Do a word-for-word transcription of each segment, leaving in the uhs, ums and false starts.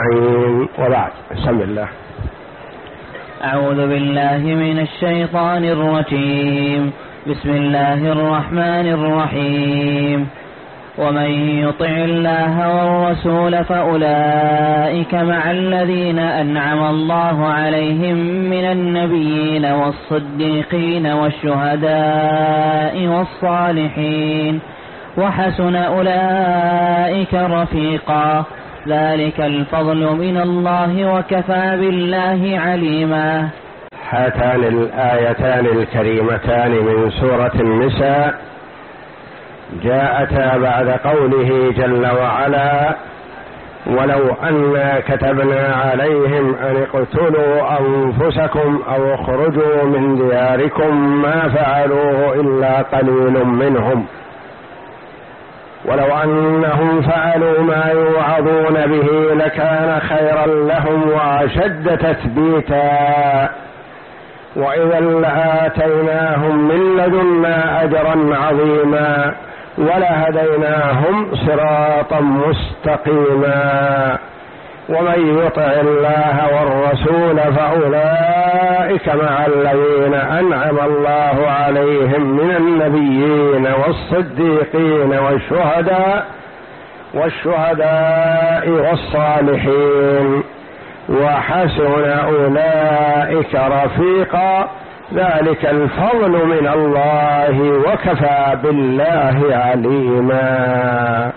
وبعد. بسم الله. أعوذ بالله من الشيطان الرجيم. بسم الله الرحمن الرحيم. ومن يطع الله والرسول فأولئك مع الذين أنعم الله عليهم من النبيين والصديقين والشهداء والصالحين وحسن أولئك رفيقا. ذلك الفضل من الله وكفى بالله عليما. هاتان الآيتان الكريمتان من سورة النساء جاءتا بعد قوله جل وعلا: ولو أنا كتبنا عليهم أن اقتلوا أنفسكم أو اخرجوا من دياركم ما فعلوه إلا قليل منهم ولو أنهم فعلوا ما يوعظون به لكان خيرا لهم وأشد تثبيتا وإذا لآتيناهم من لدنا أجرا عظيما ولهديناهم صراطا مستقيما. ومن يطع الله والرسول فأولئك مع الذين أنعم الله عليهم من النبيين والصديقين والشهداء والشهداء والصالحين وحسن أولئك رفيقا. ذلك الفضل من الله وكفى بالله عليما.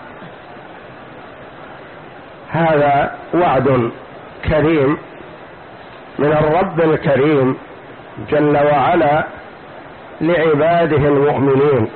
هذا وعد كريم من الرب الكريم جل وعلا لعباده المؤمنين،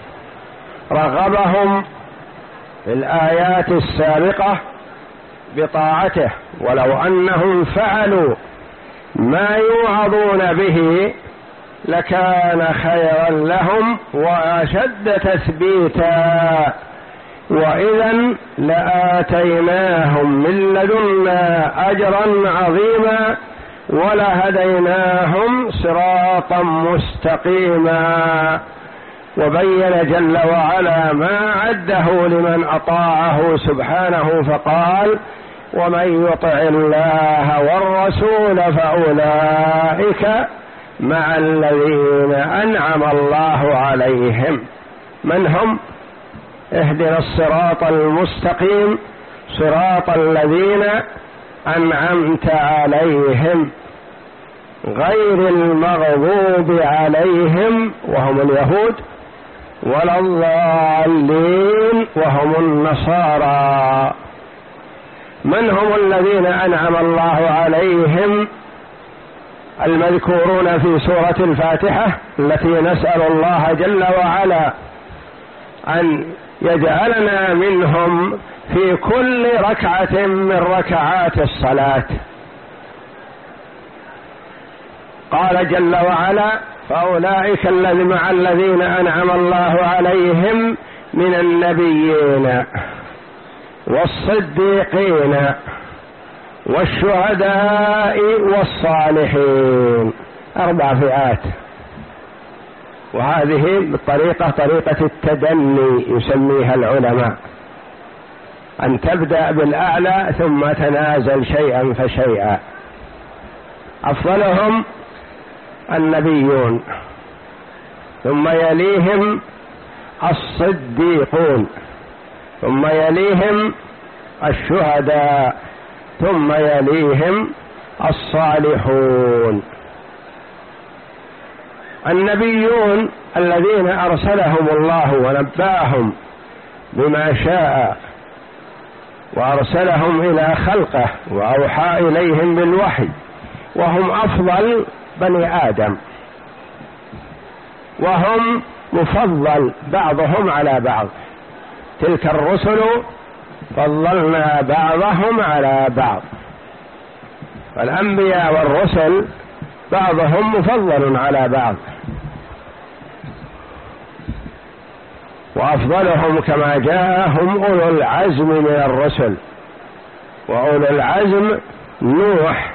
رغبهم في الآيات السابقة بطاعته، ولو أنهم فعلوا ما يوعظون به لكان خيرا لهم وأشد تثبيتا وإذا لآتيناهم من لدنا أجرا عظيما ولهديناهم صراطا مستقيما. وبين جل وعلا ما عده لمن أطاعه سبحانه فقال: ومن يطع الله والرسول فأولئك مع الذين أنعم الله عليهم. من هم؟ اهدنا الصراط المستقيم صراط الذين أنعمت عليهم غير المغضوب عليهم وهم اليهود ولا الضالين وهم النصارى. من هم الذين أنعم الله عليهم؟ المذكورون في سورة الفاتحة التي نسأل الله جل وعلا أن يجعلنا منهم في كل ركعة من ركعات الصلاة. قال جل وعلا: فأولئك الذين مع الذين أنعم الله عليهم من النبيين والصديقين والشهداء والصالحين. أربع فئات، وهذه بالطريقة طريقة التدني يسميها العلماء، أن تبدأ بالأعلى ثم تنازل شيئا فشيئا. أفضلهم النبيون، ثم يليهم الصديقون، ثم يليهم الشهداء، ثم يليهم الصالحون. النبيون الذين أرسلهم الله ونبأهم بما شاء وأرسلهم إلى خلقه وأوحى إليهم بالوحي، وهم أفضل بني آدم، وهم مفضل بعضهم على بعض. تلك الرسل فضلنا بعضهم على بعض، فالأنبياء والرسل بعضهم مفضل على بعض، وأفضلهم كما جاءهم أولو العزم من الرسل. وأولو العزم نوح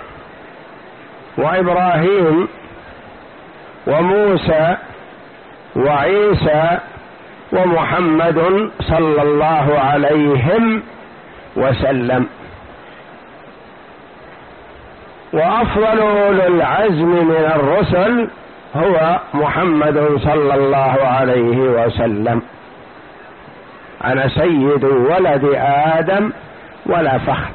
وإبراهيم وموسى وعيسى ومحمد صلى الله عليه وسلم. وأفضل أولي العزم من الرسل هو محمد صلى الله عليه وسلم. أنا سيد ولد آدم ولا فخر.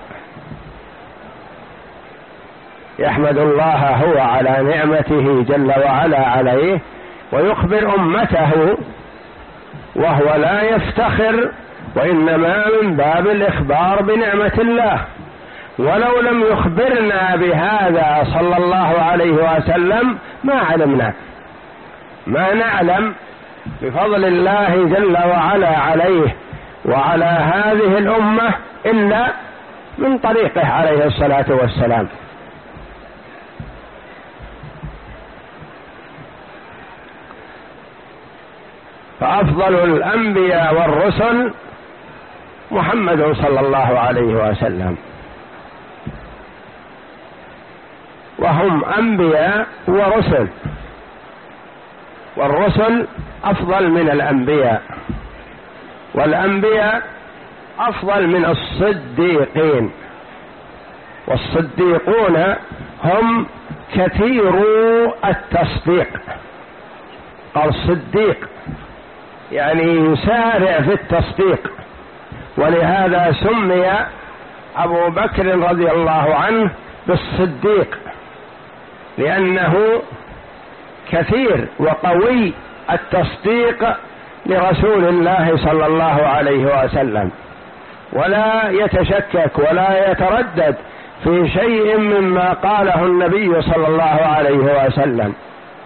يحمد الله هو على نعمته جل وعلا عليه، ويخبر أمته وهو لا يفتخر، وإنما من باب الإخبار بنعمة الله. ولو لم يخبرنا بهذا صلى الله عليه وسلم ما علمنا، ما نعلم بفضل الله جل وعلا عليه وعلى هذه الأمة إلا من طريقه عليه الصلاة والسلام. فأفضل الأنبياء والرسل محمد صلى الله عليه وسلم، وهم أنبياء ورسل، والرسل أفضل من الأنبياء، والأنبياء أفضل من الصديقين. والصديقون هم كثيرو التصديق. قال صديق يعني يسارع في التصديق، ولهذا سمي أبو بكر رضي الله عنه بالصديق، لأنه كثير وقوي التصديق لرسول الله صلى الله عليه وسلم، ولا يتشكك ولا يتردد في شيء مما قاله النبي صلى الله عليه وسلم.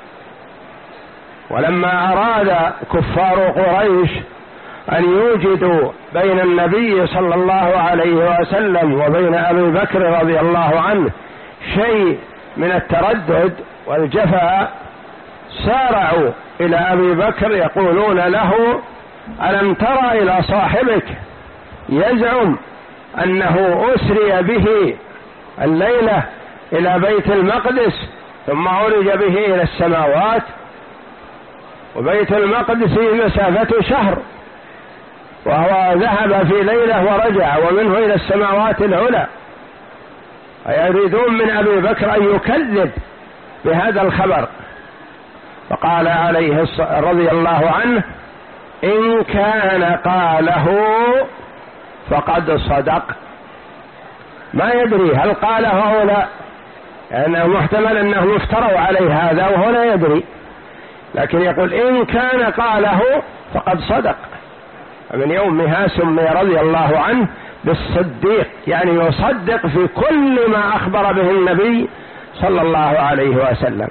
ولما أراد كفار قريش أن يوجدوا بين النبي صلى الله عليه وسلم وبين أبي بكر رضي الله عنه شيء من التردد والجفاء، سارعوا إلى أبي بكر يقولون له: ألم تر إلى صاحبك يزعم أنه أسري به الليلة إلى بيت المقدس ثم عرج به إلى السماوات، وبيت المقدس مسافة شهر، وهو ذهب في ليلة ورجع ومنه إلى السماوات العلى. يريدون من أبي بكر أن يكذب بهذا الخبر، فقال عليه رضي الله عنه: إن كان قاله فقد صدق. ما يدري هل قاله أو لا، لأنه محتمل أنهم افتروا عليه هذا وهو لا يدري، لكن يقول إن كان قاله فقد صدق. من يومها سمي رضي الله عنه بالصديق، يعني يصدق في كل ما أخبر به النبي صلى الله عليه وسلم،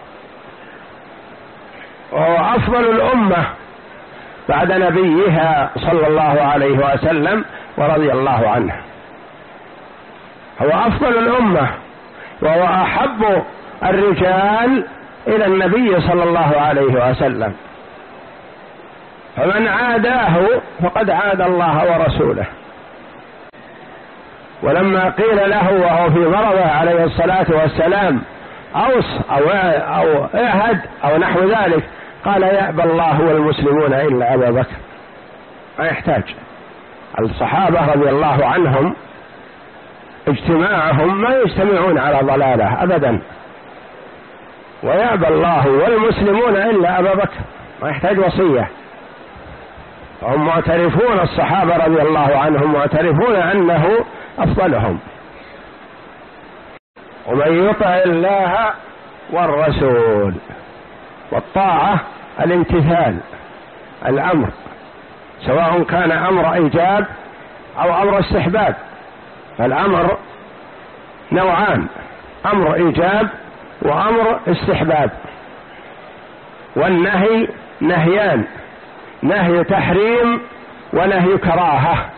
وهو أفضل الأمة بعد نبيها صلى الله عليه وسلم ورضي الله عنه. هو أفضل الأمة، وهو أحب الرجال إلى النبي صلى الله عليه وسلم، فمن عاداه فقد عاد الله ورسوله. ولما قيل له وهو في مرضه عليه الصلاة والسلام أوص أو, أو اعهد أو نحو ذلك، قال: يأبى الله والمسلمون إلا أبا بكر. ما يحتاج. الصحابة رضي الله عنهم اجتماعهم ما يجتمعون على ضلالة أبدا، ويأبى الله والمسلمون إلا أبا بكر، ما يحتاج وصية. هم معترفون، الصحابة رضي الله عنهم معترفون أنه أفضلهم. ومن يطع الله والرسول، والطاعة الامتثال، الأمر، سواء كان أمر إيجاب أو أمر استحباب. فالأمر نوعان: أمر إيجاب وأمر استحباب. والنهي نهيان: نهي تحريم ونهي كراهة.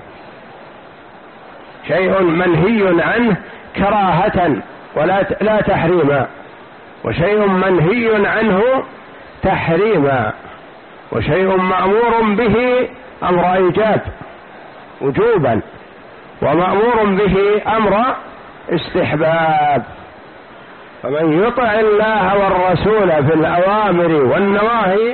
شيء منهي عنه كراهة ولا لا تحريما، وشيء منهي عنه تحريما، وشيء مأمور به أمر إيجاب وجوبا، ومأمور به أمر استحباب. فمن يطع الله والرسول في الأوامر والنواهي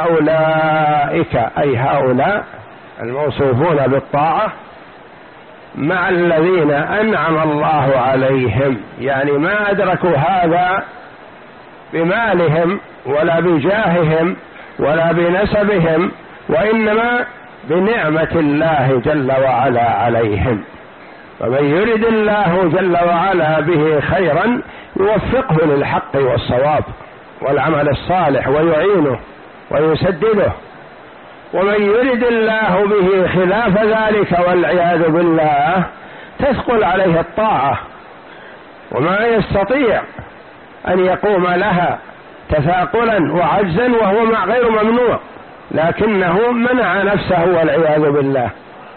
فأولئك، أي هؤلاء الموصوفون بالطاعة، مع الذين أنعم الله عليهم، يعني ما أدركوا هذا بمالهم ولا بجاههم ولا بنسبهم، وإنما بنعمة الله جل وعلا عليهم. فمن يرد الله جل وعلا به خيرا يوفقه للحق والصواب والعمل الصالح ويعينه ويسدده، ومن يرد الله به خلاف ذلك والعياذ بالله تثقل عليه الطاعة وما يستطيع أن يقوم لها تثاقلا وعجزا، وهو مع غير ممنوع لكنه منع نفسه والعياذ بالله.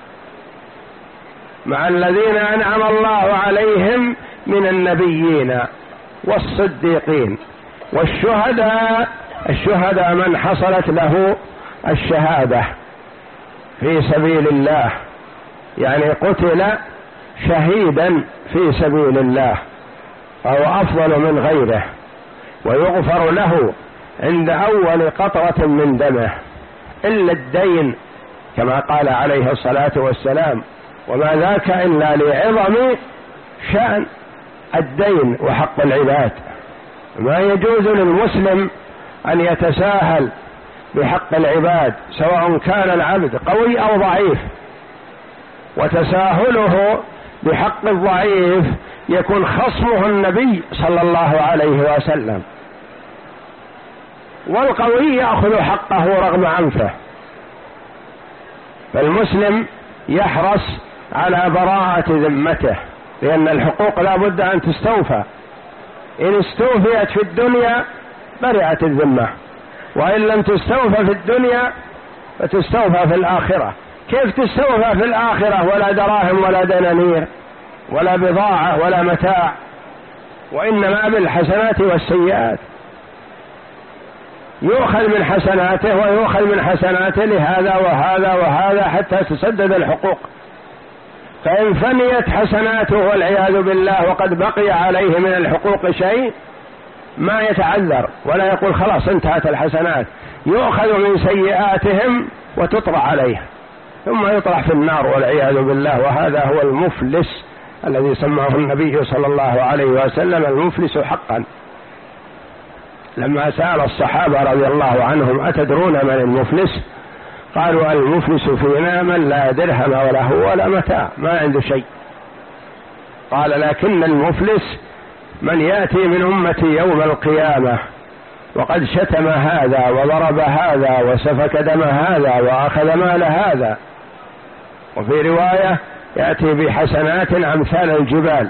مع الذين أنعم الله عليهم من النبيين والصديقين والشهداء. الشهداء من حصلت له الشهادة في سبيل الله، يعني قتل شهيدا في سبيل الله فهو أفضل من غيره، ويغفر له عند أول قطرة من دمه إلا الدين، كما قال عليه الصلاة والسلام: وما ذاك إلا لعظم شأن الدين وحق العباد. ما يجوز للمسلم أن يتساهل بحق العباد سواء كان العبد قوي أو ضعيف، وتساهله بحق الضعيف يكون خصمه النبي صلى الله عليه وسلم، والقوي يأخذ حقه رغم عنفه. فالمسلم يحرص على براءة ذمته، لأن الحقوق لا بد أن تستوفى، إن استوفيت في الدنيا برئت الذمة، وإن لم تستوفى في الدنيا فتستوفى في الآخرة. كيف تستوفى في الآخرة ولا دراهم ولا دنانير ولا بضاعة ولا متاع، وإنما بالحسنات والسيئات، يؤخذ من حسناته ويؤخذ من حسناته لهذا وهذا وهذا حتى تسدد الحقوق. فإن فنيت حسناته والعياذ بالله وقد بقي عليه من الحقوق شيء ما يتعذر ولا يقول خلاص انتهت الحسنات، يؤخذ من سيئاتهم وتطرح عليه ثم يطرح في النار والعياذ بالله. وهذا هو المفلس الذي سماه النبي صلى الله عليه وسلم المفلس حقا. لما سأل الصحابة رضي الله عنهم: أتدرون من المفلس؟ قالوا: المفلس فينا من لا درهم وله ولا متاع، ما عنده شيء. قال: لكن المفلس من يأتي من أمتي يوم القيامة وقد شتم هذا وضرب هذا وسفك دم هذا وأخذ مال هذا، وفي رواية يأتي بحسنات أمثال الجبال،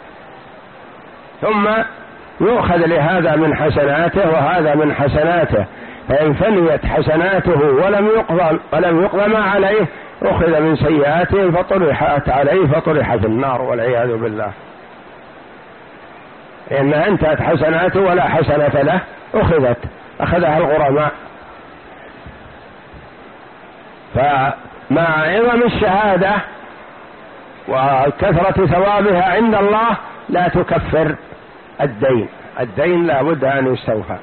ثم يؤخذ لهذا من حسناته وهذا من حسناته، فإن فنيت حسناته ولم يقضى ولم يقضى ما عليه أخذ من سيئاته فطرحت عليه فطرح في النار والعياذ بالله. إن انتهت حسناته ولا حسنة له أخذت أخذها الغرماء. فمع عظم الشهادة وكثرة ثوابها عند الله لا تكفر الدين، الدين لا بد أن يستوفى.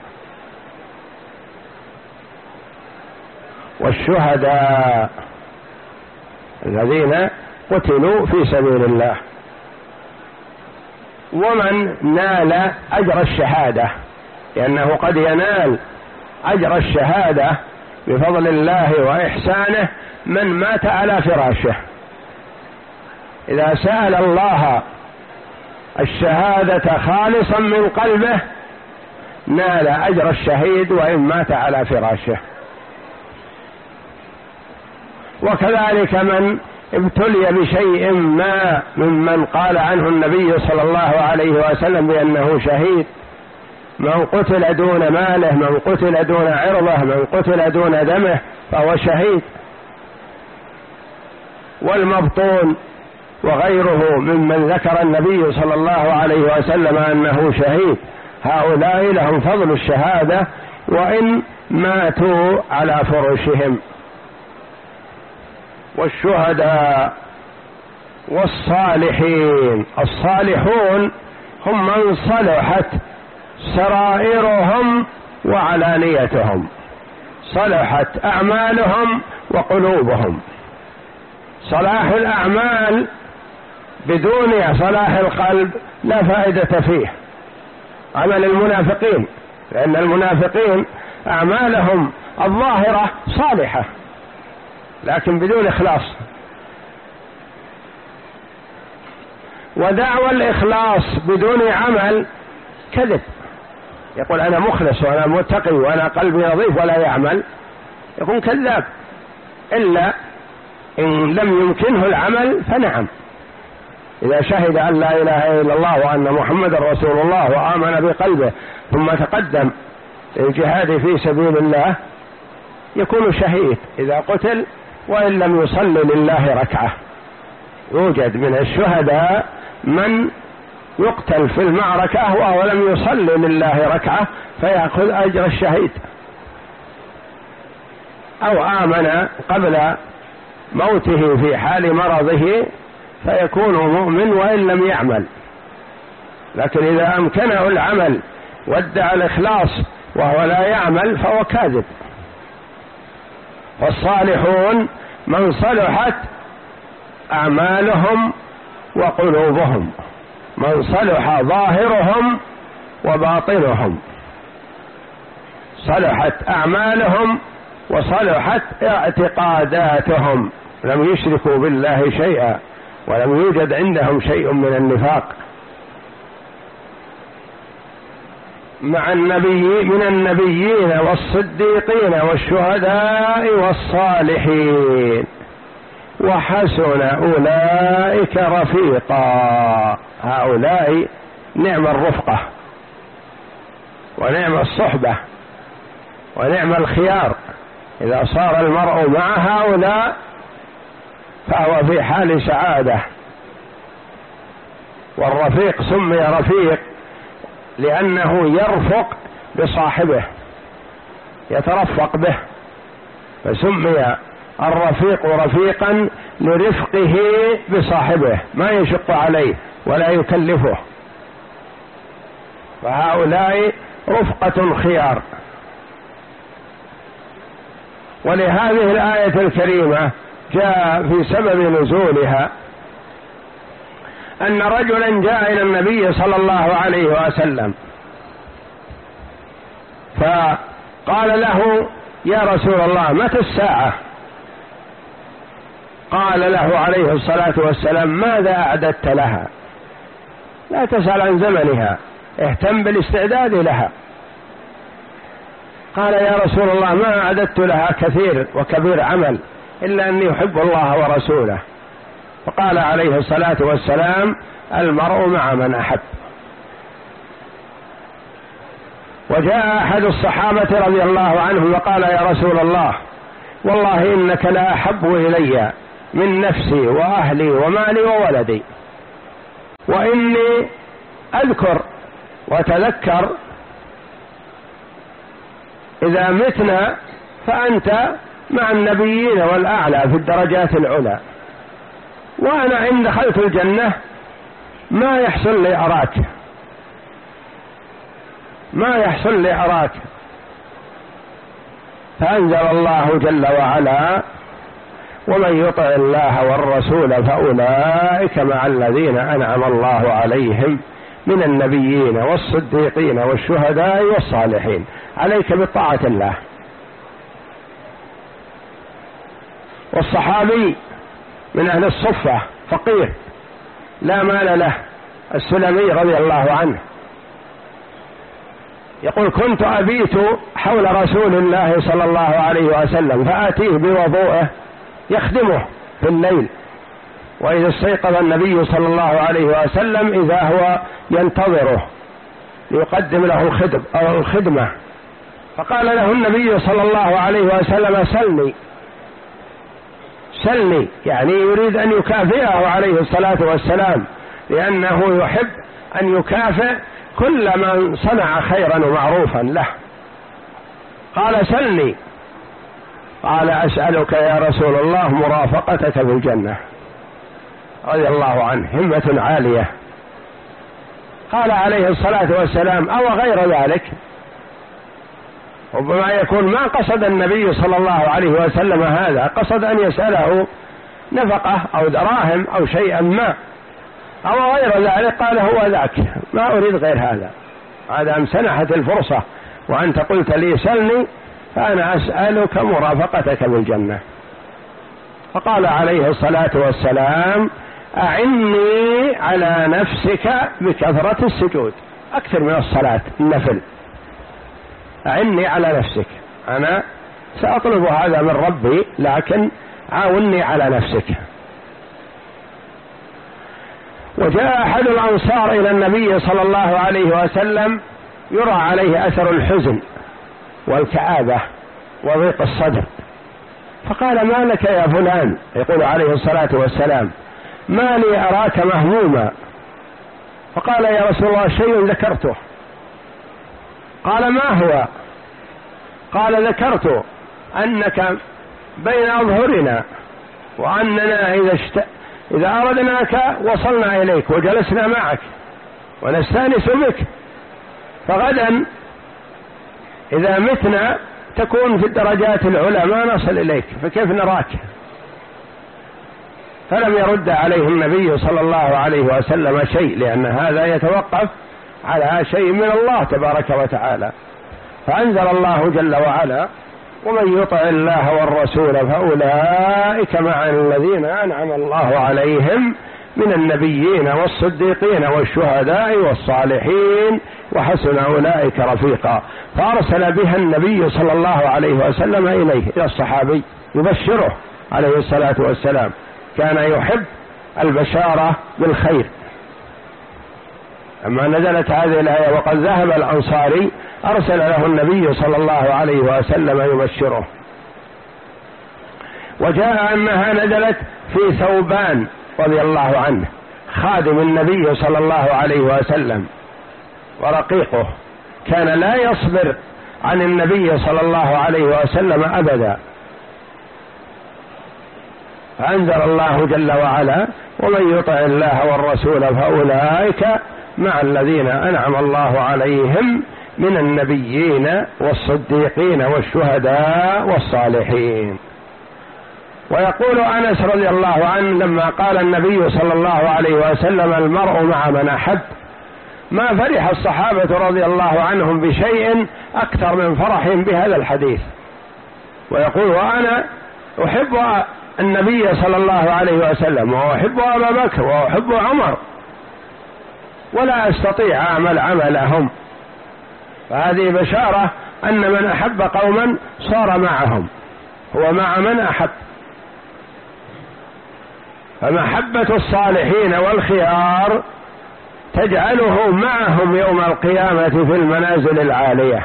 والشهداء الذين قتلوا في سبيل الله، ومن نال أجر الشهادة، لأنه قد ينال أجر الشهادة بفضل الله وإحسانه من مات على فراشه. إذا سأل الله الشهادة خالصا من قلبه نال أجر الشهيد وإن مات على فراشه. وكذلك من ابتلي بشيء ما ممن قال عنه النبي صلى الله عليه وسلم بأنه شهيد، من قتل دون ماله، من قتل دون عرضه، من قتل دون دمه فهو شهيد. والمبطون وغيره ممن ذكر النبي صلى الله عليه وسلم أنه شهيد، هؤلاء لهم فضل الشهادة وإن ماتوا على فرشهم. والشهداء والصالحين، الصالحون هم من صلحت سرائرهم وعلانيتهم، صلحت أعمالهم وقلوبهم. صلاح الأعمال بدون صلاح القلب لا فائدة فيه، عمل المنافقين، لأن المنافقين أعمالهم الظاهرة صالحة لكن بدون إخلاص. ودعوى الإخلاص بدون عمل كذب، يقول أنا مخلص وأنا متقي وأنا قلبي نظيف ولا يعمل، يكون كذاب. إلا إن لم يمكنه العمل فنعم، إذا شهد أن لا إله إلا الله وأن محمد رسول الله وآمن بقلبه ثم تقدم للجهاد في سبيل الله يكون شهيد إذا قتل وإن لم يصلي لله ركعة. يوجد من الشهداء من يقتل في المعركة وهو لم يصلي لله ركعة فيأخذ أجر الشهيد، أو آمن قبل موته في حال مرضه فيكون مؤمن وإن لم يعمل. لكن إذا أمكنه العمل وادعى الإخلاص وهو لا يعمل فهو كاذب. والصالحون من صلحت أعمالهم وقلوبهم، من صلح ظاهرهم وباطنهم، صلحت أعمالهم وصلحت اعتقاداتهم، لم يشركوا بالله شيئا ولم يوجد عندهم شيء من النفاق. مع النبي من النبيين والصديقين والشهداء والصالحين وحسن أولئك رفيقا. هؤلاء نعم الرفقة ونعم الصحبة ونعم الخيار، إذا صار المرء مع هؤلاء فهو في حال سعادة. والرفيق سمي رفيق لأنه يرفق بصاحبه، يترفق به، فسمي الرفيق رفيقا لرفقه بصاحبه، ما يشق عليه ولا يكلفه. فهؤلاء رفقة خيار. ولهذه الآية الكريمة جاء في سبب نزولها أن رجلا جاء إلى النبي صلى الله عليه وسلم فقال له يا رسول الله متى الساعة؟ قال له عليه الصلاة والسلام ماذا أعددت لها؟ لا تسأل عن زمنها، اهتم بالاستعداد لها. قال يا رسول الله ما أعددت لها كثير وكبير عمل إلا أني أحب الله ورسوله. فقال عليه الصلاة والسلام المرء مع من أحب. وجاء أحد الصحابة رضي الله عنه وقال يا رسول الله والله إنك لا أحب إلي من نفسي وأهلي ومالي وولدي، وإني أذكر وتذكر إذا متنا فأنت مع النبيين والأعلى في الدرجات العلى، وأنا إن دخلت الجنة ما يحصل لي أراك ما يحصل لي أراك فأنزل الله جل وعلا ومن يطع الله والرسول فأولئك مع الذين أنعم الله عليهم من النبيين والصديقين والشهداء والصالحين. عليك بطاعة الله. والصحابي من أهل الصفة فقير لا مال له، السلمي رضي الله عنه يقول كنت أبيت حول رسول الله صلى الله عليه وسلم فآتيه بوضوءه يخدمه في الليل، وإذا استيقظ النبي صلى الله عليه وسلم إذا هو ينتظره ليقدم له الخدم أو الخدمة. فقال له النبي صلى الله عليه وسلم سلني سلني يعني يريد أن يكافئه عليه الصلاة والسلام، لأنه يحب أن يكافئ كل من صنع خيرا ومعروفا له. قال سلني. قال أسألك يا رسول الله مرافقتك في الجنة. رضي الله عنه، همة عالية. قال عليه الصلاة والسلام أو غير ذلك؟ ربما يكون ما قصد النبي صلى الله عليه وسلم هذا، قصد أن يسأله نفقة أو دراهم أو شيئا ما، أو غير ذلك قال هو ذاك، ما أريد غير هذا، هذا امسنحت الفرصة وأنت قلت لي سلني فأنا أسألك مرافقتك بالجنة. فقال عليه الصلاة والسلام أعني على نفسك بكثرة السجود، أكثر من الصلاة النفل، أعني على نفسك، أنا سأطلب هذا من ربي لكن عاوني على نفسك. وجاء أحد الأنصار إلى النبي صلى الله عليه وسلم يرى عليه أثر الحزن والكآبة وضيق الصدر، فقال ما لك يا فلان؟ يقول عليه الصلاة والسلام ما لي أراك مهموما؟ فقال يا رسول الله شيء ذكرته. قال ما هو؟ قال ذكرت أنك بين أظهرنا وأننا إذا, اشت... إذا أردناك وصلنا إليك وجلسنا معك ونستانس بك، فغدا إذا متنا تكون في الدرجات العلى ما نصل إليك، فكيف نراك؟ فلم يرد عليه النبي صلى الله عليه وسلم شيء، لأن هذا يتوقف على شيء من الله تبارك وتعالى. فأنزل الله جل وعلا ومن يطع الله والرسول فأولئك مع الذين أنعم الله عليهم من النبيين والصديقين والشهداء والصالحين وحسن أولئك رفيقا. فأرسل بها النبي صلى الله عليه وسلم إليه إلى الصحابي يبشره عليه الصلاة والسلام، كان يحب البشارة بالخير. أما نزلت هذه الآية وقد ذهب الأنصاري أرسل له النبي صلى الله عليه وسلم يبشره. وجاء أنها نزلت في ثوبان رضي الله عنه خادم النبي صلى الله عليه وسلم ورقيقه، كان لا يصبر عن النبي صلى الله عليه وسلم أبدا. فأنزل الله جل وعلا ومن يطع الله والرسول فأولئك مع الذين أنعم الله عليهم من النبيين والصديقين والشهداء والصالحين. ويقول أنس رضي الله عنه لما قال النبي صلى الله عليه وسلم المرء مع من أحب، ما فرح الصحابة رضي الله عنهم بشيء أكثر من فرحهم بهذا الحديث. ويقول وأنا أحب النبي صلى الله عليه وسلم وأحب أبا بكر وأحب عمر ولا أستطيع أعمل عملهم. فهذه بشارة أن من أحب قوما صار معهم، هو مع من أحب. فمحبة الصالحين والخيار تجعله معهم يوم القيامة في المنازل العالية.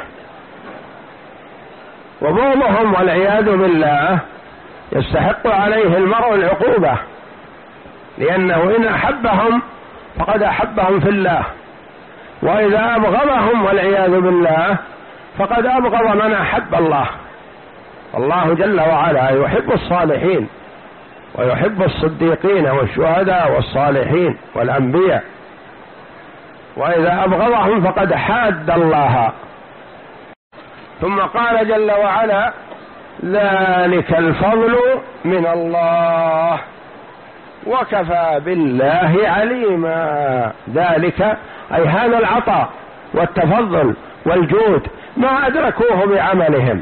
وبغضهم والعياذ بالله يستحق عليه المرء العقوبة، لأنه إن أحبهم فقد أحبهم في الله، وإذا أبغضهم والعياذ بالله فقد أبغض من أحب الله. الله جل وعلا يحب الصالحين ويحب الصديقين والشهداء والصالحين والأنبياء، وإذا أبغضهم فقد حاد الله. ثم قال جل وعلا ذلك الفضل من الله وكفى بالله عليما. ذلك أي هذا العطاء والتفضل والجود ما أدركوه بعملهم،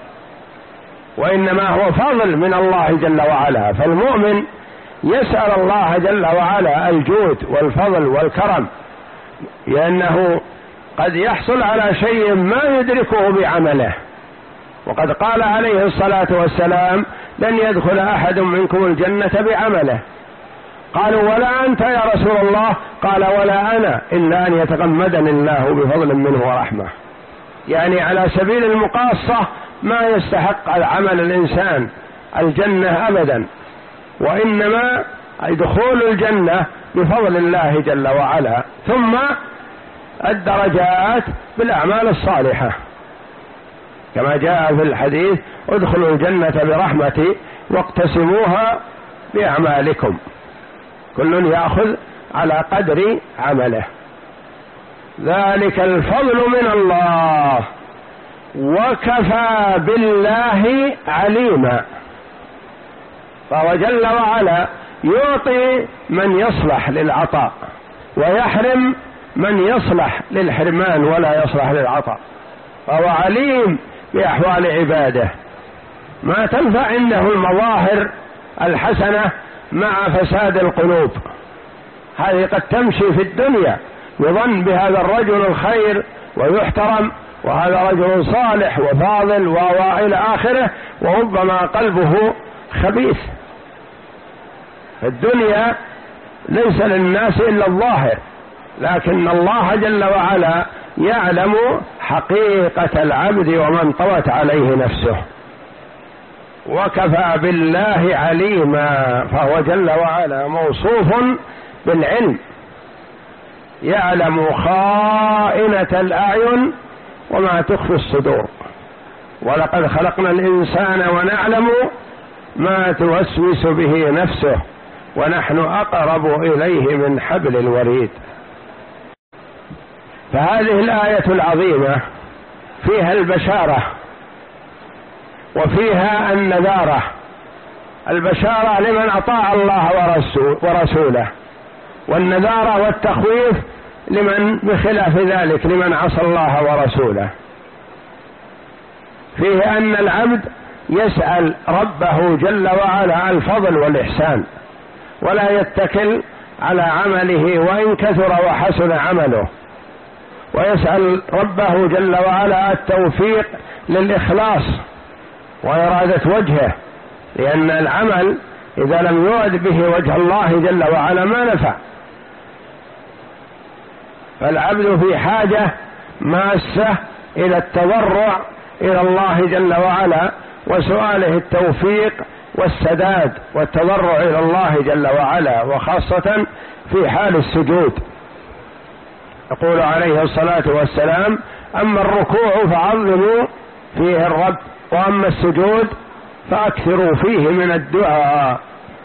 وإنما هو فضل من الله جل وعلا. فالمؤمن يسأل الله جل وعلا الجود والفضل والكرم، لأنه قد يحصل على شيء ما يدركه بعمله. وقد قال عليه الصلاة والسلام لن يدخل أحد منكم الجنة بعمله. قالوا ولا أنت يا رسول الله؟ قال ولا أنا إلا أن يتغمدني الله بفضل منه ورحمة. يعني على سبيل المقاصة ما يستحق العمل الإنسان الجنة أبدا، وإنما دخول الجنة بفضل الله جل وعلا. ثم الدرجات بالأعمال الصالحة كما جاء في الحديث ادخلوا الجنة برحمتي واقتسموها بأعمالكم، كل يأخذ على قدر عمله. ذلك الفضل من الله وكفى بالله عليما. فهو جل وعلا يعطي من يصلح للعطاء ويحرم من يصلح للحرمان ولا يصلح للعطاء، فهو عليم بأحوال عباده. ما تنفع عنده المظاهر الحسنة مع فساد القلوب، هذه قد تمشي في الدنيا يظن بهذا الرجل الخير ويحترم وهذا رجل صالح وفاضل وإلى آخره، وربما قلبه خبيث. الدنيا ليس للناس إلا الظاهر، لكن الله جل وعلا يعلم حقيقة العبد ومن طوت عليه نفسه، وكفى بالله عليما، فهو جل وعلا موصوف بالعلم، يعلم خائنة الأعين وما تخفي الصدور، ولقد خلقنا الإنسان ونعلم ما توسوس به نفسه ونحن أقرب إليه من حبل الوريد. فهذه الآية العظيمة فيها البشارة وفيها النذارة. البشارة لمن أطاع الله ورسوله، والنذارة والتخويف لمن بخلاف ذلك لمن عصى الله ورسوله. فيه أن العبد يسأل ربه جل وعلا الفضل والإحسان، ولا يتكل على عمله وإن كثر وحسن عمله، ويسأل ربه جل وعلا التوفيق للإخلاص وإرادة وجهه، لأن العمل إذا لم يرد به وجه الله جل وعلا ما نفع. فالعبد في حاجة ماسة إلى التضرع إلى الله جل وعلا وسؤاله التوفيق والسداد والتضرع إلى الله جل وعلا، وخاصة في حال السجود. يقول عليه الصلاة والسلام: أما الركوع فعظموا فيه الرب، وأما السجود فأكثروا فيه من الدعاء،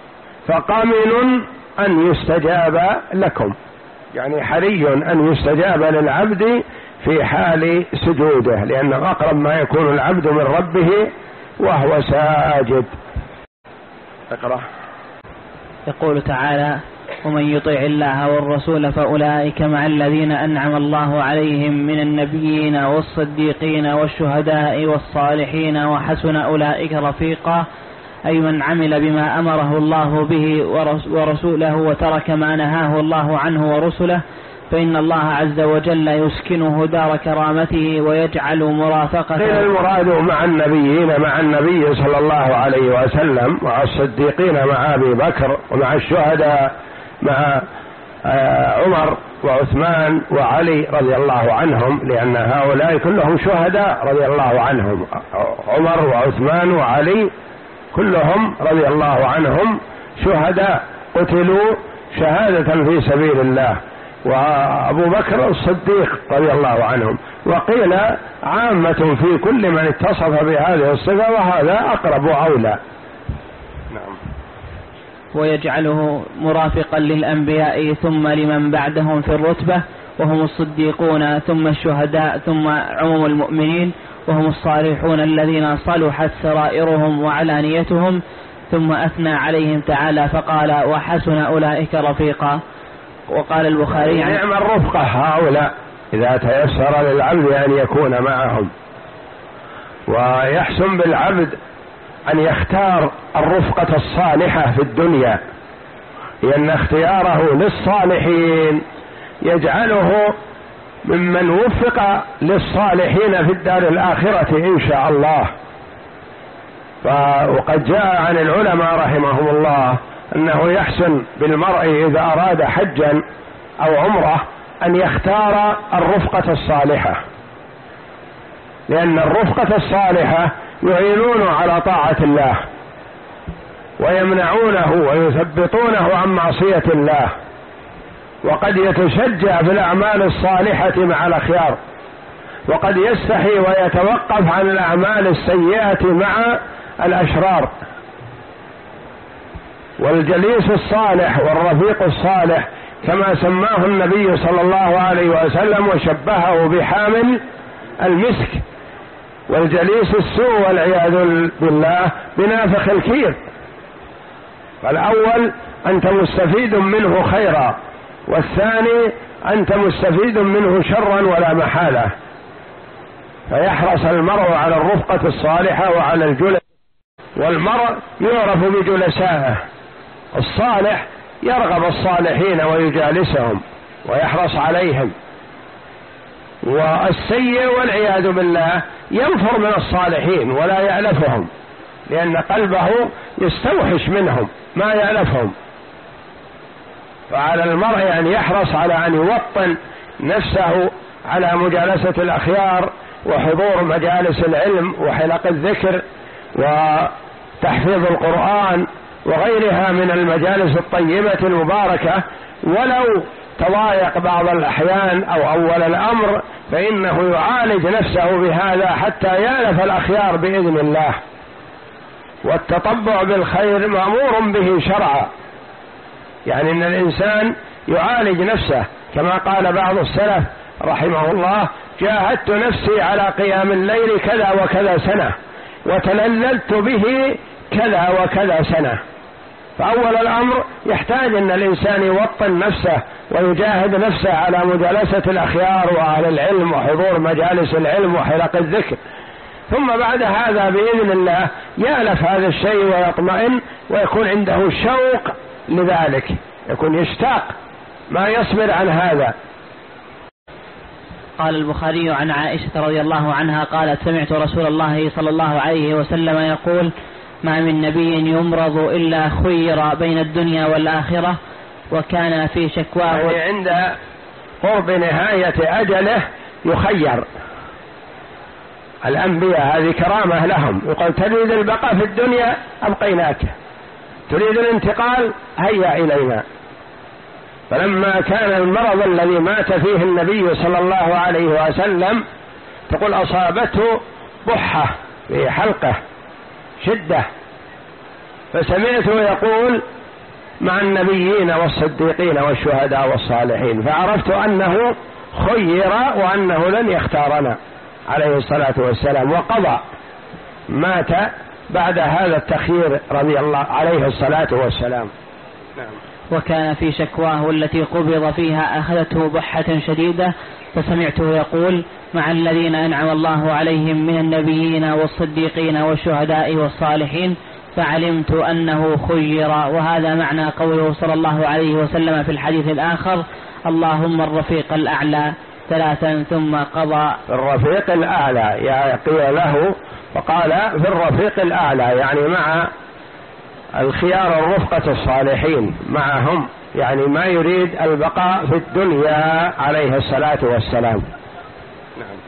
فقامن أن يستجاب لكم، يعني حري أن يستجاب للعبد في حال سجوده، لأن أقرب ما يكون العبد من ربه وهو ساجد. اقرأ. يقول تعالى: ومن يطع الله والرسول فأولئك مع الذين أنعم الله عليهم من النبيين والصديقين والشهداء والصالحين وحسن أولئك رفيقا، أي من عمل بما أمره الله به ورسوله وترك ما نهاه الله عنه ورسله، فإن الله عز وجل يسكنه دار كرامته ويجعل مرافقته. المراد مع النبيين مع النبي صلى الله عليه وسلم، مع الصديقين مع أبي بكر، ومع الشهداء مع عمر وعثمان وعلي رضي الله عنهم، لأن هؤلاء كلهم شهداء رضي الله عنهم. عمر وعثمان وعلي كلهم رضي الله عنهم شهداء قتلوا شهادة في سبيل الله، وأبو بكر الصديق رضي الله عنهم. وقيل عامة في كل من اتصف بهذه الصفة، وهذا أقرب وأولى. نعم. ويجعله مرافقا للأنبياء ثم لمن بعدهم في الرتبة، وهم الصديقون ثم الشهداء ثم عموم المؤمنين، وهم الصالحون الذين صلحت سرائرهم وعلانيتهم، ثم أثنى عليهم تعالى فقال: وحسن أولئك رفيقا. وقال البخاري: نعم الرفقة هؤلاء، إذا تيسر للعبد أن يكون معهم. ويحسن بالعبد أن يختار الرفقة الصالحة في الدنيا، لأن اختياره للصالحين يجعله ممن وفق للصالحين في الدار الآخرة إن شاء الله. وقد جاء عن العلماء رحمهم الله أنه يحسن بالمرء إذا أراد حجا أو عمره أن يختار الرفقة الصالحة، لأن الرفقة الصالحة يعينونه على طاعة الله ويمنعونه ويثبطونه عن معصية الله، وقد يتشجع بالأعمال الصالحة مع الأخيار، وقد يستحي ويتوقف عن الأعمال السيئة مع الأشرار. والجليس الصالح والرفيق الصالح كما سماه النبي صلى الله عليه وسلم وشبهه بحامل المسك، والجليس السوء والعياذ بالله بنافخ الكير. فالأول أنت مستفيد منه خيرا، والثاني أنت مستفيد منه شرا ولا محالة. فيحرص المرء على الرفقة الصالحة وعلى الجلس، والمرء يعرف بجلسائه. الصالح يرغب الصالحين ويجالسهم ويحرص عليهم، والسيء والعياذ بالله ينفر من الصالحين ولا يألفهم، لأن قلبه يستوحش منهم ما يألفهم. فعلى المرء أن يحرص على أن يوطن نفسه على مجالسة الأخيار وحضور مجالس العلم وحلق الذكر وتحفيظ القرآن وغيرها من المجالس الطيبة المباركة، ولو تضايق بعض الأحيان أو أول الأمر فإنه يعالج نفسه بهذا حتى يألف الأخيار بإذن الله. والتطبع بالخير مأمور به شرعا، يعني أن الإنسان يعالج نفسه، كما قال بعض السلف رحمه الله: جاهدت نفسي على قيام الليل كذا وكذا سنة، وتلللت به كذا وكذا سنة. فأول الأمر يحتاج أن الإنسان يوطن نفسه ويجاهد نفسه على مجالسة الأخيار وأهل العلم وحضور مجالس العلم وحلق الذكر، ثم بعد هذا بإذن الله يألف هذا الشيء ويطمئن ويكون عنده شوق لذلك، يكون يشتاق ما يصبر عن هذا. قال البخاري عن عائشة رضي الله عنها قالت: سمعت رسول الله صلى الله عليه وسلم يقول: ما من نبي يمرض إلا خير بين الدنيا والآخرة، وكان في شكواه يعني عند قرب نهاية أجله يخير. الأنبياء هذه كرامة لهم، يقول: تريد البقاء في الدنيا أبقيناك، تريد الانتقال هيا إلينا. فلما كان المرض الذي مات فيه النبي صلى الله عليه وسلم تقول أصابته بحة في حلقه شدة، فسمعته يقول: مع النبيين والصديقين والشهداء والصالحين، فعرفت أنه خير وأنه لن يختارنا عليه الصلاة والسلام، وقضى مات بعد هذا التخيير رضي الله عليه الصلاة والسلام. نعم. وكان في شكواه التي قبض فيها أخذته بحة شديدة، فسمعته يقول: مع الذين أنعم الله عليهم من النبيين والصديقين والشهداء والصالحين، فعلمت أنه خير. وهذا معنى قوله صلى الله عليه وسلم في الحديث الآخر: اللهم الرفيق الأعلى ثلاثا ثم قضى. الرفيق الأعلى يعني قيل له فقال في الرفيق الأعلى، يعني مع الخيار الرفقة الصالحين معهم، يعني ما يريد البقاء في الدنيا عليه الصلاة والسلام. نعم.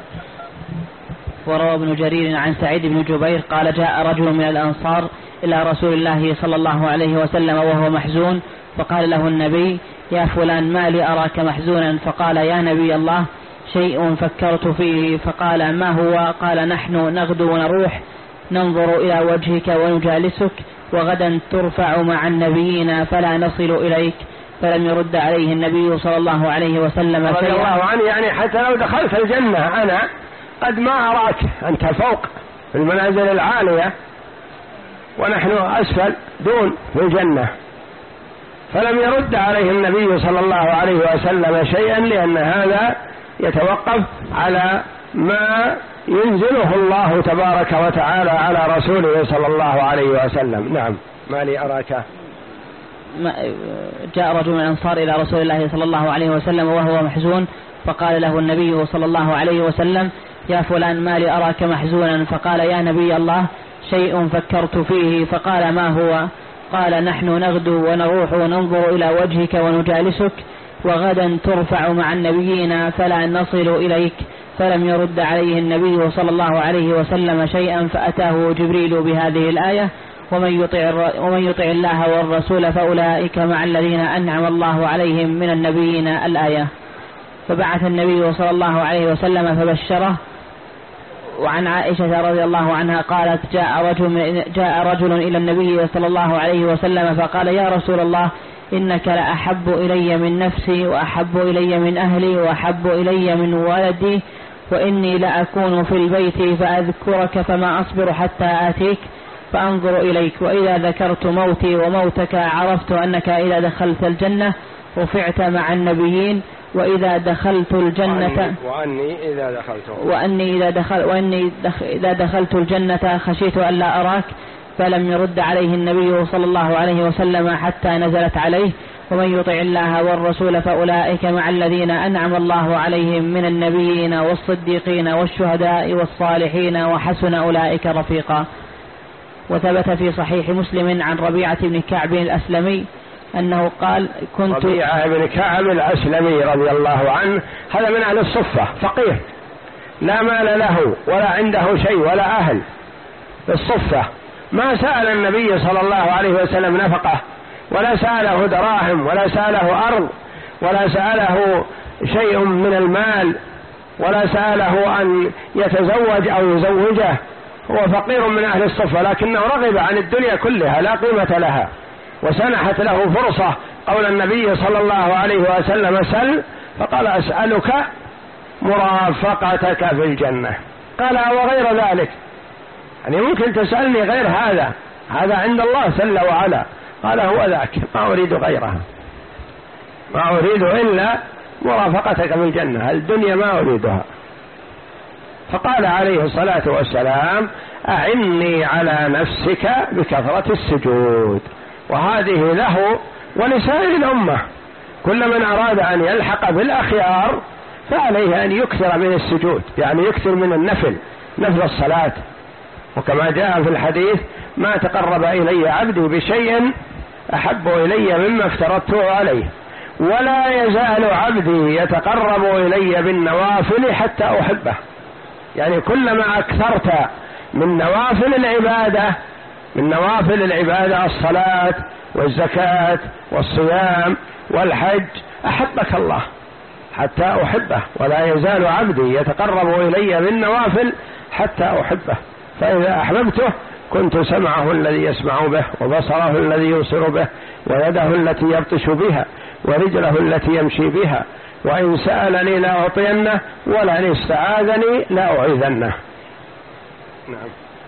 وروى ابن جرير عن سعيد بن جبير قال: جاء رجل من الأنصار إلى رسول الله صلى الله عليه وسلم وهو محزون، فقال له النبي: يا فلان ما لي أراك محزونا؟ فقال: يا نبي الله شيء فكرت فيه. فقال: ما هو؟ قال: نحن نغدو ونروح ننظر إلى وجهك ونجالسك، وغدا ترفع مع النبيين فلا نصل إليك. فلم يرد عليه النبي صلى الله عليه وسلم رضي الله عنه، يعني حتى لو دخلت الجنة أنا قد ما أراك، أنت فوق في المنازل العالية ونحن أسفل دون في الجنة. فلم يرد عليه النبي صلى الله عليه وسلم شيئا، لأن هذا يتوقف على ما ينزله الله تبارك وتعالى على رسوله صلى الله عليه وسلم. نعم. ما لي أراك. جاء رجل من الأنصار إلى رسول الله صلى الله عليه وسلم وهو محزون، فقال له النبي صلى الله عليه وسلم: يا فلان ما لي أراك محزونا؟ فقال: يا نبي الله شيء فكرت فيه. فقال: ما هو؟ قال: نحن نغدو ونروح وننظر إلى وجهك ونجالسك، وغدا ترفع مع النبيين فلا نصل إليك. فلم يرد عليه النبي صلى الله عليه وسلم شيئا، فأتاه جبريل بهذه الآية: ومن يطع, ومن يطع الله والرسول فأولئك مع الذين أنعم الله عليهم من النبيين، الآية. فبعث النبي صلى الله عليه وسلم فبشره. وعن عائشة رضي الله عنها قالت: جاء رجل, جاء رجل إلى النبي صلى الله عليه وسلم فقال: يا رسول الله إنك لأحب إلي من نفسي وأحب إلي من أهلي وأحب إلي من ولدي، وإني لأكون في البيت فأذكرك فما أصبر حتى آتيك. فأنظر إليك، وإذا ذكرت موتي وموتك عرفت أنك إذا دخلت الجنة رفعت مع النبيين، وإذا دخلت الجنة وأني إذا دخلت وأني إذا دخل وأني دخ إذا دخلت الجنة خشيت أن لا أراك. فلم يرد عليه النبي صلى الله عليه وسلم حتى نزلت عليه: ومن يطع الله والرسول فأولئك مع الذين أنعم الله عليهم من النبيين والصديقين والشهداء والصالحين وحسن أولئك رفيقا. وثبت في صحيح مسلم عن ربيعة بن كعب الأسلمي أنه قال: كنت ربيعة بن كعب الأسلمي رضي الله عنه، هذا من أهل الصفة، فقير لا مال له ولا عنده شيء ولا أهل، في الصفة، ما سأل النبي صلى الله عليه وسلم نفقه، ولا سأله دراهم، ولا سأله أرض، ولا سأله شيء من المال، ولا سأله أن يتزوج أو يزوجه، هو فقير من أهل الصفة، لكنه رغب عن الدنيا كلها لا قيمة لها، وسنحت له فرصة قول النبي صلى الله عليه وسلم: سل، فقال: أسألك مرافقتك في الجنة. قال: وغير ذلك، يعني ممكن تسألني غير هذا، هذا عند الله جل وعلا. قال: هو ذاك، ما أريد غيرها، ما أريد إلا مرافقتك في الجنة، الدنيا ما أريدها. فقال عليه الصلاة والسلام: أعني على نفسك بكثرة السجود. وهذه له ولسائر الأمة، كل من أراد أن يلحق بالأخيار فعليه أن يكثر من السجود، يعني يكثر من النفل، نفل الصلاة. وكما جاء في الحديث: ما تقرب إلي عبدي بشيء أحب إلي مما افترضته عليه، ولا يزال عبدي يتقرب إلي بالنوافل حتى أحبه. يعني كلما أكثرت من نوافل العبادة، من نوافل العبادة الصلاة والزكاة والصيام والحج، أحبك الله حتى أحبه. ولا يزال عبدي يتقرب إلي بالنوافل حتى أحبه، فإذا أحببته كنت سمعه الذي يسمع به، وبصره الذي يبصر به، ويده التي يبطش بها، ورجله التي يمشي بها، وإن سألني لأعطينه، ولئن استعاذني لأعيذنه. نعم.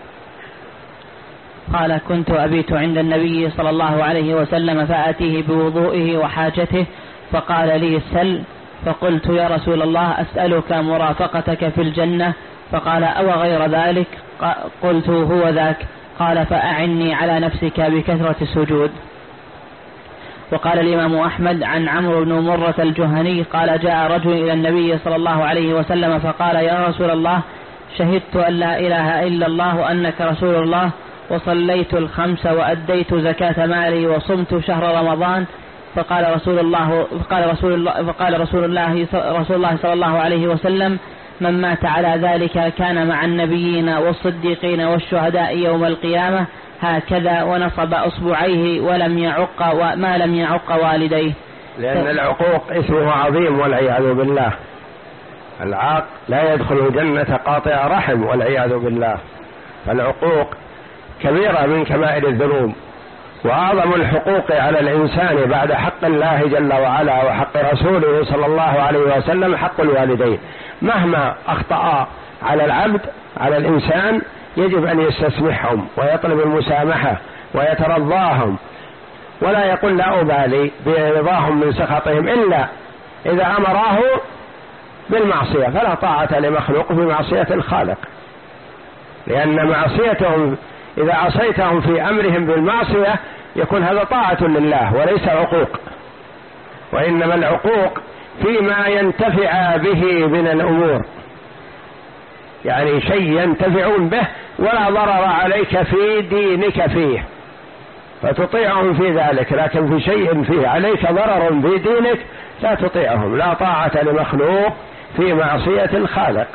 قال: كنت أبيت عند النبي صلى الله عليه وسلم فآتيه بوضوئه وحاجته، فقال لي: سل. فقلت: يا رسول الله، أسألك مرافقتك في الجنة. فقال: أو غير ذلك؟ قلت: هو ذاك. قال: فأعني على نفسك بكثرة السجود. وقال الإمام أحمد عن عمرو بن مرة الجهني قال: جاء رجل إلى النبي صلى الله عليه وسلم فقال: يا رسول الله، شهدت أن لا إله إلا الله وأنك رسول الله، وصليت الخمس وأديت زكاة مالي وصمت شهر رمضان. فقال رسول الله فقال رسول الله فقال رسول الله رسول الله صلى الله عليه وسلم: من مات على ذلك كان مع النبيين والصديقين والشهداء يوم القيامة هكذا، ونصب أصبعيه ولم يعق وما لم يعق والديه. لأن العقوق اسمه عظيم والعياذ بالله. العاق لا يدخل الجنة قاطع رحم والعياذ بالله. فالعقوق كبيرة من كبائر الذنوب، وأعظم الحقوق على الإنسان بعد حق الله جل وعلا وحق رسوله صلى الله عليه وسلم حق الوالدين. مهما أخطأ على العبد على الإنسان يجب أن يستسمحهم ويطلب المسامحة ويترضاهم، ولا يقول لا أبالي برضاهم من سخطهم، إلا إذا أمراه بالمعصية، فلا طاعة لمخلوق في معصية الخالق، لأن معصيتهم إذا عصيتهم في أمرهم بالمعصية يكون هذا طاعة لله وليس عقوق. وإنما العقوق فيما ينتفع به من الأمور، يعني شيء ينتفعون به ولا ضرر عليك في دينك فيه فتطيعهم في ذلك، لكن في شيء فيه عليك ضرر في دينك لا تطيعهم. لا طاعة لمخلوق في معصية الخالق.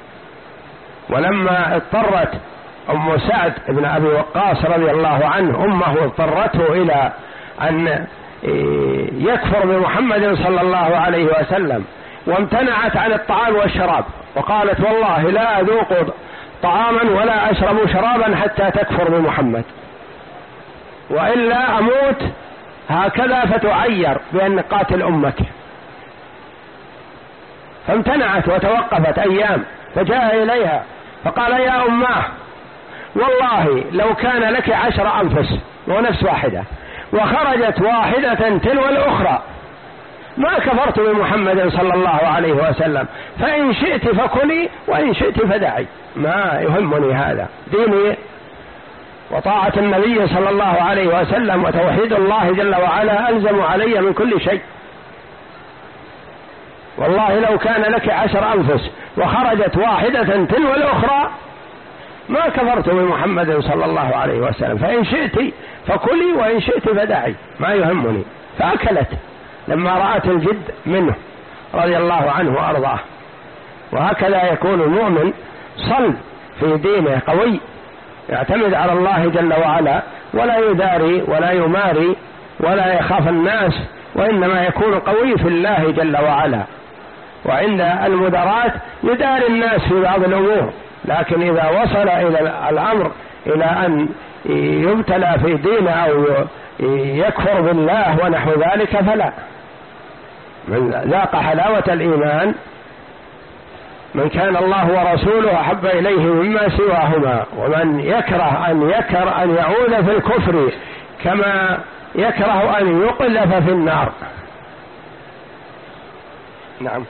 ولما اضطرت أم سعد بن أبي وقاص رضي الله عنه أمه اضطرته إلى أن يكفر بمحمد صلى الله عليه وسلم، وامتنعت عن الطعام والشراب، وقالت: والله لا أذوق طعاما ولا أشرب شرابا حتى تكفر بمحمد، وإلا أموت هكذا فتعير بأن قاتل أمك. فامتنعت وتوقفت أيام، فجاء إليها فقال: يا أماه، والله لو كان لك عشر أنفس ونفس واحدة وخرجت واحدة تلو الأخرى ما كفرت بمحمد صلى الله عليه وسلم، فإن شئت فكلي وإن شئت فدعي، ما يهمني هذا ديني وطاعة النبي صلى الله عليه وسلم وتوحيد الله جل وعلا ألزم علي من كل شيء. والله لو كان لك عشر أنفس وخرجت واحدة تلو الأخرى ما كفرت بمحمد صلى الله عليه وسلم، فإن شئت فكلي وإن شئت فدعي، ما يهمني. فأكلت لما رأت الجد منه رضي الله عنه وأرضاه. وهكذا يكون المؤمن صلب في دينه قوي، يعتمد على الله جل وعلا ولا يداري ولا يماري ولا يخاف الناس، وإنما يكون قوي في الله جل وعلا. وعند المدارات يداري الناس في بعض الأمور، لكن إذا وصل إلى الأمر إلى أن يبتلى في دينه أو يكفر بالله ونحو ذلك فلا. من ذاق حلاوة الإيمان من كان الله ورسوله أحب إليه مما سواهما، ومن يكره أن يكره أن يعود في الكفر كما يكره أن يقذف في النار. نعم.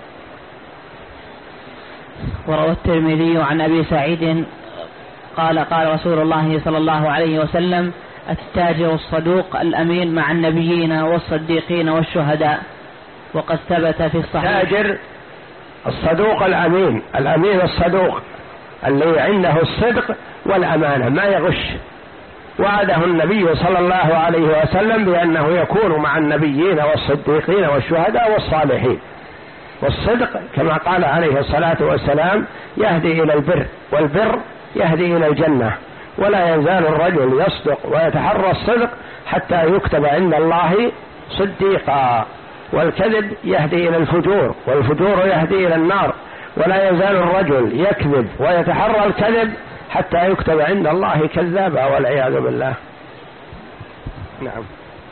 وروى الترمذي عن أبي سعيد قال قال رسول الله صلى الله عليه وسلم: التاجر الصدوق الأمين مع النبيين والصديقين والشهداء. وقد ثبت في الصحيح التاجر الصدوق الأمين، الأمين الصدوق اللي عنده الصدق والأمانة ما يغش. وعده النبي صلى الله عليه وسلم بأنه يكون مع النبيين والصديقين والشهداء والصالحين. والصدق كما قال عليه الصلاة والسلام يهدي إلى البر، والبر يهدي إلى الجنة. ولا يزال الرجل يصدق ويتحرى الصدق حتى يكتب عند الله صديقا. والكذب يهدي إلى الفجور، والفجور يهدي إلى النار. ولا يزال الرجل يكذب ويتحرى الكذب حتى يكتب عند الله كذابا والعياذ بالله. نعم.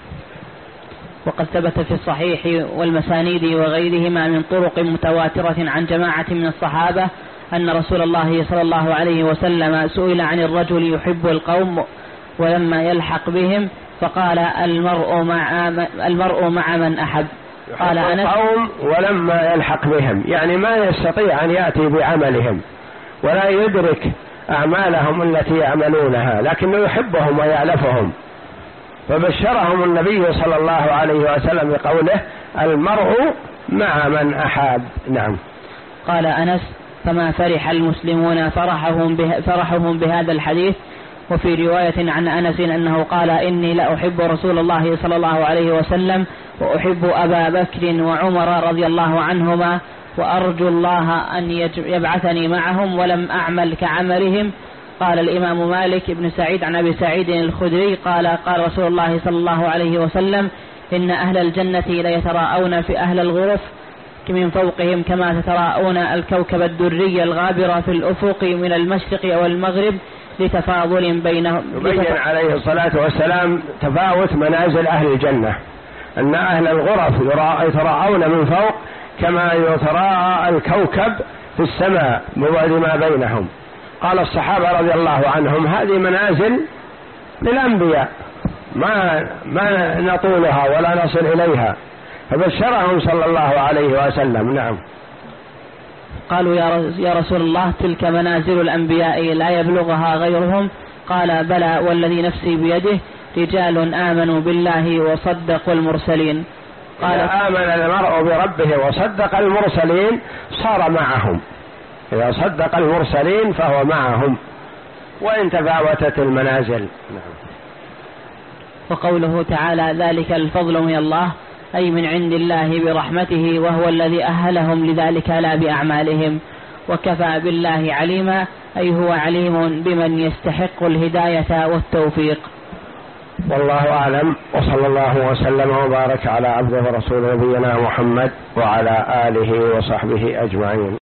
وقد ثبت في الصحيح والمسانيد وغيرهما من طرق متواترة عن جماعة من الصحابة أن رسول الله صلى الله عليه وسلم سئل عن الرجل يحب القوم ولما يلحق بهم فقال: المرء مع المرء مع من أحب. قال أنس: القوم ولما يلحق بهم، يعني ما يستطيع أن يأتي بعملهم ولا يدرك أعمالهم التي يعملونها، لكنه يحبهم ويألفهم. فبشرهم النبي صلى الله عليه وسلم بقوله: المرء مع من أحب. نعم. قال أنس: فما فرح المسلمون فرحهم, به فرحهم بهذا الحديث. وفي رواية عن أنس أنه قال: إني لأحب رسول الله صلى الله عليه وسلم وأحب أبا بكر وعمر رضي الله عنهما، وأرجو الله أن يبعثني معهم ولم أعمل كعملهم. قال الإمام مالك بن سعيد عن أبي سعيد الخدري قال: قال رسول الله صلى الله عليه وسلم: إن أهل الجنة ليتراءون في أهل الغرف من فوقهم كما تتراءون الكوكب الدري الغابر في الأفق من المشرق والمغرب لتفاضل بينهم. يبين عليه الصلاة والسلام تفاوت منازل أهل الجنة، أن أهل الغرف يتراءون من فوق كما يتراءى الكوكب في السماء ببعد ما بينهم. قال الصحابة رضي الله عنهم: هذه منازل للأنبياء ما ما نطولها ولا نصل إليها. فبشرهم صلى الله عليه وسلم. نعم. قالوا: يا رسول الله تلك منازل الأنبياء لا يبلغها غيرهم. قال: بلى والذي نفسي بيده، رجال آمنوا بالله وصدقوا المرسلين. قال: آمن المرء بربه وصدق المرسلين صار معهم. إذا صدق المرسلين فهو معهم وإن تفاوتت المنازل. نعم. وقوله تعالى: ذلك الفضل من الله، أي من عند الله برحمته، وهو الذي أهلهم لذلك لا بأعمالهم. وكفى بالله عليما، أي هو عليم بمن يستحق الهداية والتوفيق. والله أعلم، وصلى الله وسلم وبارك على عبده ورسوله نبينا محمد وعلى آله وصحبه أجمعين.